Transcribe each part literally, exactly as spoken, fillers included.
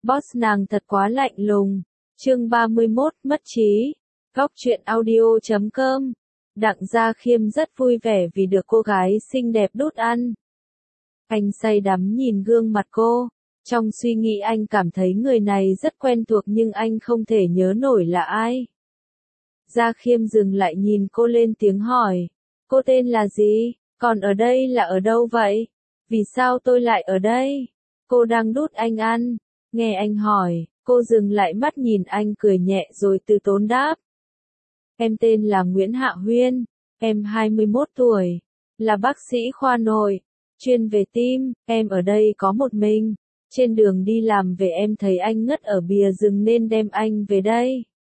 Boss nàng thật quá lạnh lùng. Chương ba mươi mốt, mất trí. Góc truyện audio chấm com. Đặng Gia Khiêm rất vui vẻ vì được cô gái xinh đẹp đút ăn. Anh say đắm nhìn gương mặt cô. Trong suy nghĩ anh cảm thấy người này rất quen thuộc nhưng anh không thể nhớ nổi là ai. Gia Khiêm dừng lại nhìn cô lên tiếng hỏi. Cô tên là gì? Còn ở đây là ở đâu vậy? Vì sao tôi lại ở đây? Cô đang đút anh ăn. Nghe anh hỏi, cô dừng lại mắt nhìn anh cười nhẹ rồi từ tốn đáp. Em tên là Nguyễn Hạ Huyên, em hai mươi mốt tuổi, là bác sĩ khoa nội, chuyên về tim, em ở đây có một mình. Trên đường đi làm về em thấy anh ngất ở bìa rừng nên đem anh về đây.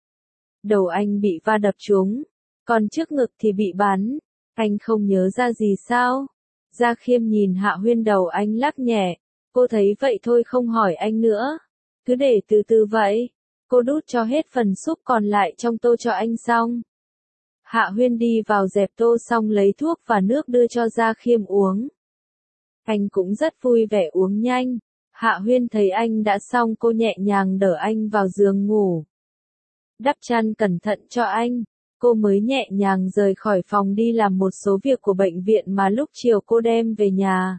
Đầu anh bị va đập trúng, còn trước ngực thì bị bắn. Anh không nhớ ra gì sao? Gia Khiêm nhìn Hạ Huyên, đầu anh lắc nhẹ. Cô thấy vậy thôi không hỏi anh nữa. Cứ để từ từ vậy. Cô đút cho hết phần súp còn lại trong tô cho anh xong. Hạ Huyên đi vào dẹp tô xong lấy thuốc và nước đưa cho Gia Khiêm uống. Anh cũng rất vui vẻ uống nhanh. Hạ Huyên thấy anh đã xong cô nhẹ nhàng đỡ anh vào giường ngủ. Đắp chăn cẩn thận cho anh. Cô mới nhẹ nhàng rời khỏi phòng đi làm một số việc của bệnh viện mà lúc chiều cô đem về nhà.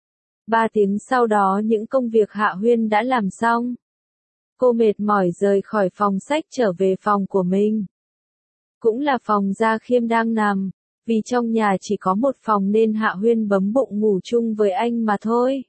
Ba tiếng sau đó những công việc Hạ Huyên đã làm xong. Cô mệt mỏi rời khỏi phòng sách trở về phòng của mình. Cũng là phòng Gia Khiêm đang nằm, vì trong nhà chỉ có một phòng nên Hạ Huyên bấm bụng ngủ chung với anh mà thôi.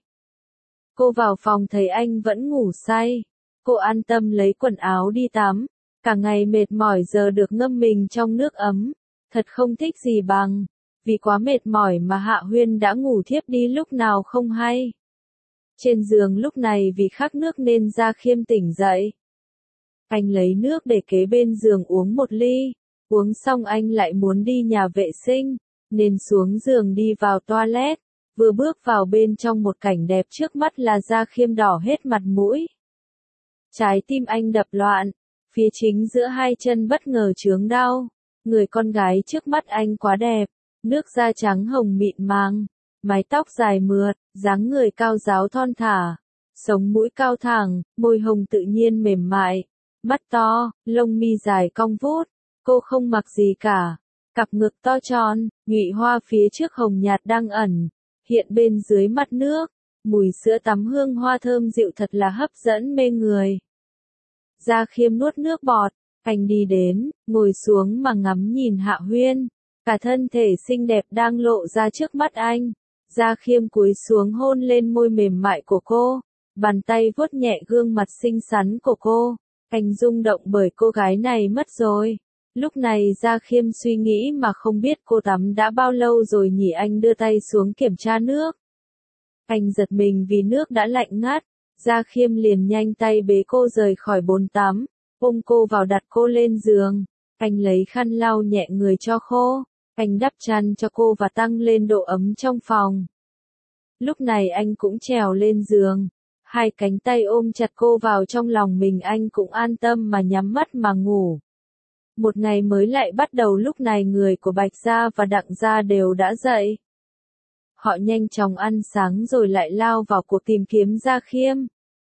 Cô vào phòng thấy anh vẫn ngủ say. Cô an tâm lấy quần áo đi tắm. Cả ngày mệt mỏi giờ được ngâm mình trong nước ấm. Thật không thích gì bằng. Vì quá mệt mỏi mà Hạ Huyên đã ngủ thiếp đi lúc nào không hay. Trên giường lúc này vì khát nước nên Gia Khiêm tỉnh dậy. Anh lấy nước để kế bên giường uống một ly. Uống xong anh lại muốn đi nhà vệ sinh, nên xuống giường đi vào toilet. Vừa bước vào bên trong một cảnh đẹp trước mắt là Gia Khiêm đỏ hết mặt mũi. Trái tim anh đập loạn. Phía chính giữa hai chân bất ngờ chướng đau. Người con gái trước mắt anh quá đẹp. Nước da trắng hồng mịn màng. Mái tóc dài mượt, dáng người cao ráo thon thả. Sống mũi cao thẳng, môi hồng tự nhiên mềm mại. Mắt to, lông mi dài cong vút. Cô không mặc gì cả. Cặp ngực to tròn, nhụy hoa phía trước hồng nhạt đang ẩn. Hiện bên dưới mặt nước. Mùi sữa tắm hương hoa thơm dịu thật là hấp dẫn mê người. Gia Khiêm nuốt nước bọt, anh đi đến, ngồi xuống mà ngắm nhìn Hạ Huyên. Cả thân thể xinh đẹp đang lộ ra trước mắt anh. Gia Khiêm cúi xuống hôn lên môi mềm mại của cô. Bàn tay vuốt nhẹ gương mặt xinh xắn của cô. Anh rung động bởi cô gái này mất rồi. Lúc này Gia Khiêm suy nghĩ mà không biết cô tắm đã bao lâu rồi nhỉ. Anh đưa tay xuống kiểm tra nước. Anh giật mình vì nước đã lạnh ngắt. Gia Khiêm liền nhanh tay bế cô rời khỏi bồn tắm, ôm cô vào đặt cô lên giường. Anh lấy khăn lau nhẹ người cho khô. Anh đắp chăn cho cô và tăng lên độ ấm trong phòng. Lúc này anh cũng trèo lên giường. Hai cánh tay ôm chặt cô vào trong lòng mình, anh cũng an tâm mà nhắm mắt mà ngủ. Một ngày mới lại bắt đầu. Lúc này người của Bạch Gia và Đặng Gia đều đã dậy. Họ nhanh chóng ăn sáng rồi lại lao vào cuộc tìm kiếm Gia Khiêm.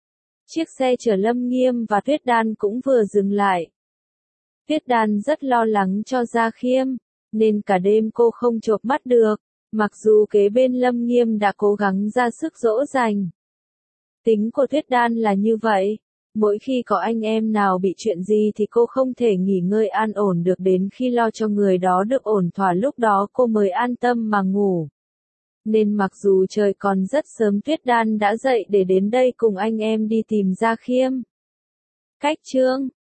Chiếc xe chở Lâm Nghiêm và Tuyết Đan cũng vừa dừng lại. Tuyết Đan rất lo lắng cho Gia Khiêm, nên cả đêm cô không chợp mắt được, mặc dù kế bên Lâm Nghiêm đã cố gắng ra sức dỗ dành. Tính của Tuyết Đan là như vậy, mỗi khi có anh em nào bị chuyện gì thì cô không thể nghỉ ngơi an ổn được, đến khi lo cho người đó được ổn thỏa lúc đó cô mới an tâm mà ngủ. Nên mặc dù trời còn rất sớm, Tuyết Đan đã dậy để đến đây cùng anh em đi tìm Gia Khiêm. Cách chương